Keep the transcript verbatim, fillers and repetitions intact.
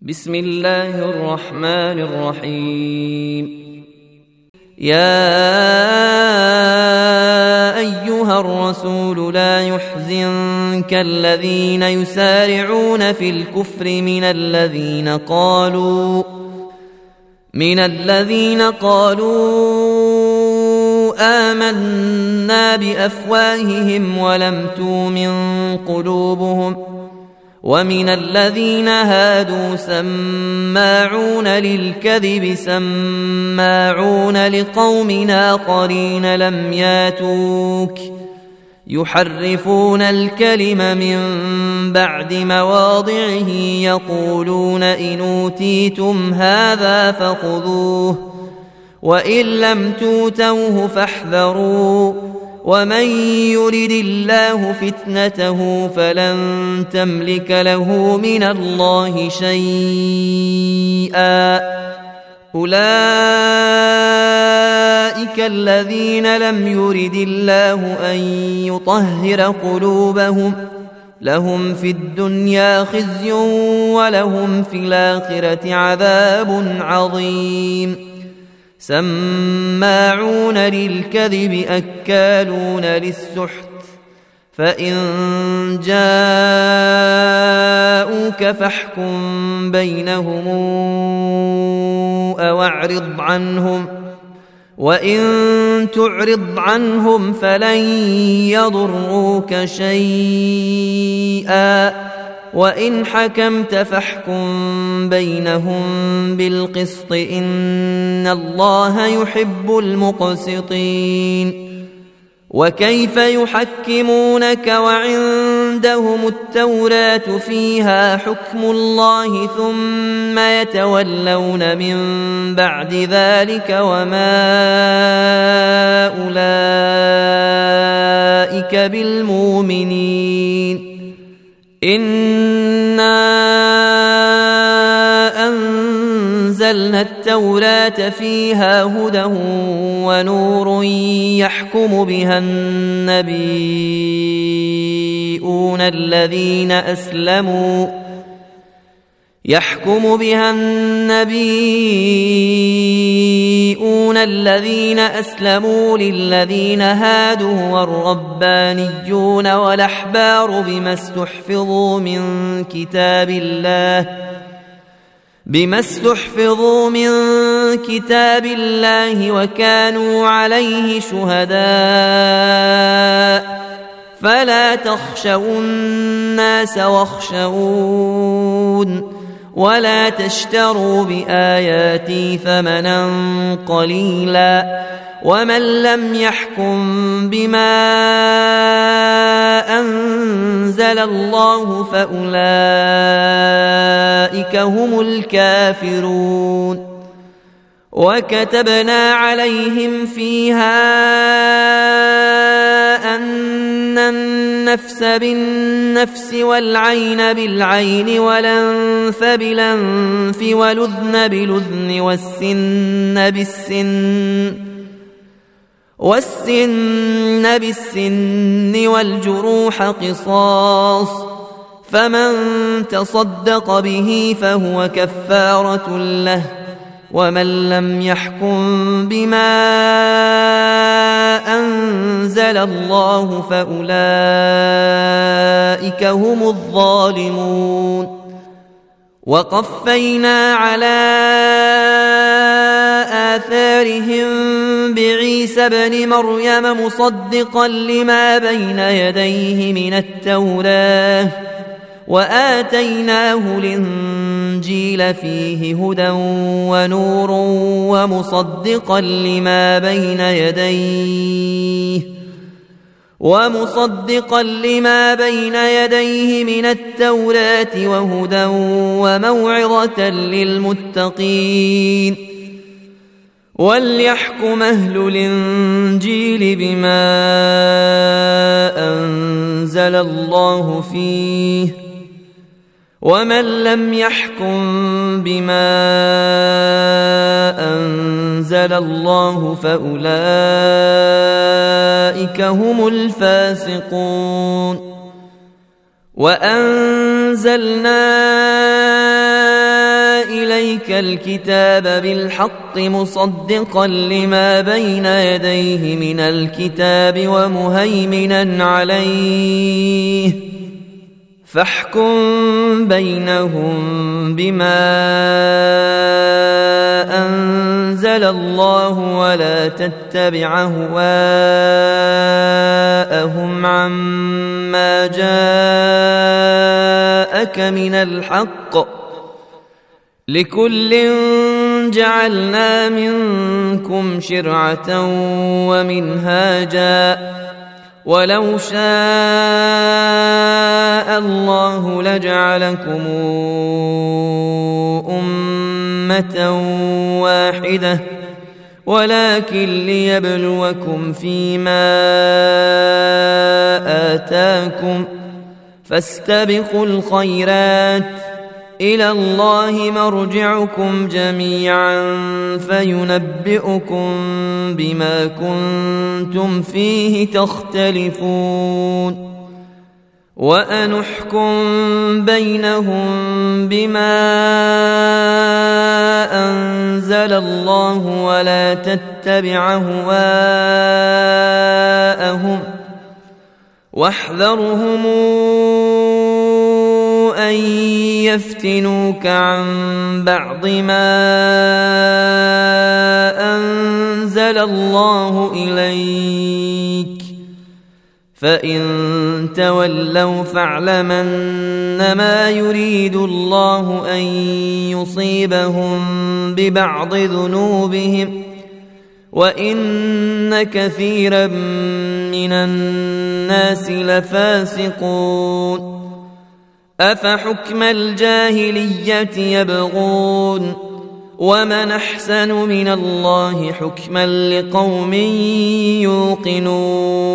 بسم الله الرحمن الرحيم. يا أيها الرسول لا يحزنك الذين يسارعون في الكفر من الذين قالوا من الذين قالوا آمنا بأفواههم ولم تؤمن قلوبهم، ومن الذين هادوا سماعون للكذب سماعون لقوم آخرين لم ياتوك يحرفون الكلم من بعد مواضعه يقولون إن أوتيتم هذا فخذوه وإن لم توتوه فاحذروا، ومن يرد الله فتنته فلن تملك له من الله شيئا. أولئك الذين لم يرد الله أن يطهر قلوبهم، لهم في الدنيا خزي ولهم في الآخرة عذاب عظيم. سماعون للكذب أكالون للسحت، فإن جاءوك فاحكم بينهم أو أعرض عنهم، وإن تعرض عنهم فلن يضروك شيئا، وإن حكمت فاحكم بينهم بالقسط إن الله يحب المقسطين. وكيف يحكمونك وعندهم التوراة فيها حكم الله ثم يتولون من بعد ذلك وما أولئك بالمؤمنين. إنا أنزلنا التوراة فيها هدى ونور يحكم بها النبيون الذين أسلموا يحكم بها النبيون الذين أسلموا للذين هادوا والربانيون والأحبار بما استحفظوا من كتاب الله بما استحفظوا من كتاب الله وكانوا عليه شهداء. فلا تخشوا الناس واخشون ولا تشتروا بآياتي ثمنا قليلا، ومن لم يحكم بما أنزل الله فأولئك هم الكافرون. وكتبنا عليهم فيها أن النفس بالنفس والعين بالعين والأنف بالأنف والأذن بالأذن والسن بالسن والسن بالسن والجروح قصاص، فمن تصدق به فهو كفارة له، ومن لم يحكم بما أنزل الله فأولئك هم الظالمون. وقفينا على آثارهم بعيسى ابن مريم مصدقا لما بين يديه من التوراة، وآتيناه الإنجيل فيه هدى ونور ومصدقا لما بين يديه ومصدقا لما بين يديه من التوراة وهدى وموعظة للمتقين. وليحكم أهل الإنجيل بما أنزل الله فيه، ومن لم يحكم بما أنزل الله فأولئك هم الفاسقون. وأنزلنا ذلك الكتاب بالحق مصدقا لما بين يديه من الكتاب ومهيمنا عليه فاحكم بينهم بما أنزل الله ولا تتبع أهواءهم عما جاءك من الحق لكل جعلنا منكم شرعة ومنهاجا ولو شاء الله لجعلكم أمة واحدة ولكن ليبلوكم فيما آتاكم فاستبقوا الخيرات إلى الله مرجعكم جميعا فينبئكم بما كنتم فيه تختلفون وأنحكم بينهم بما أنزل الله ولا تتبع أهواءهم واحذرهم أن يفتنوك عن بعض ما أنزل الله إليك فإن تولوا فاعلم أنما يريد الله أن يصيبهم ببعض ذنوبهم وإن كثيرا من الناس لفاسقون أفحكم الجاهلية يبغون ومن أحسن من الله حكما لقوم يوقنون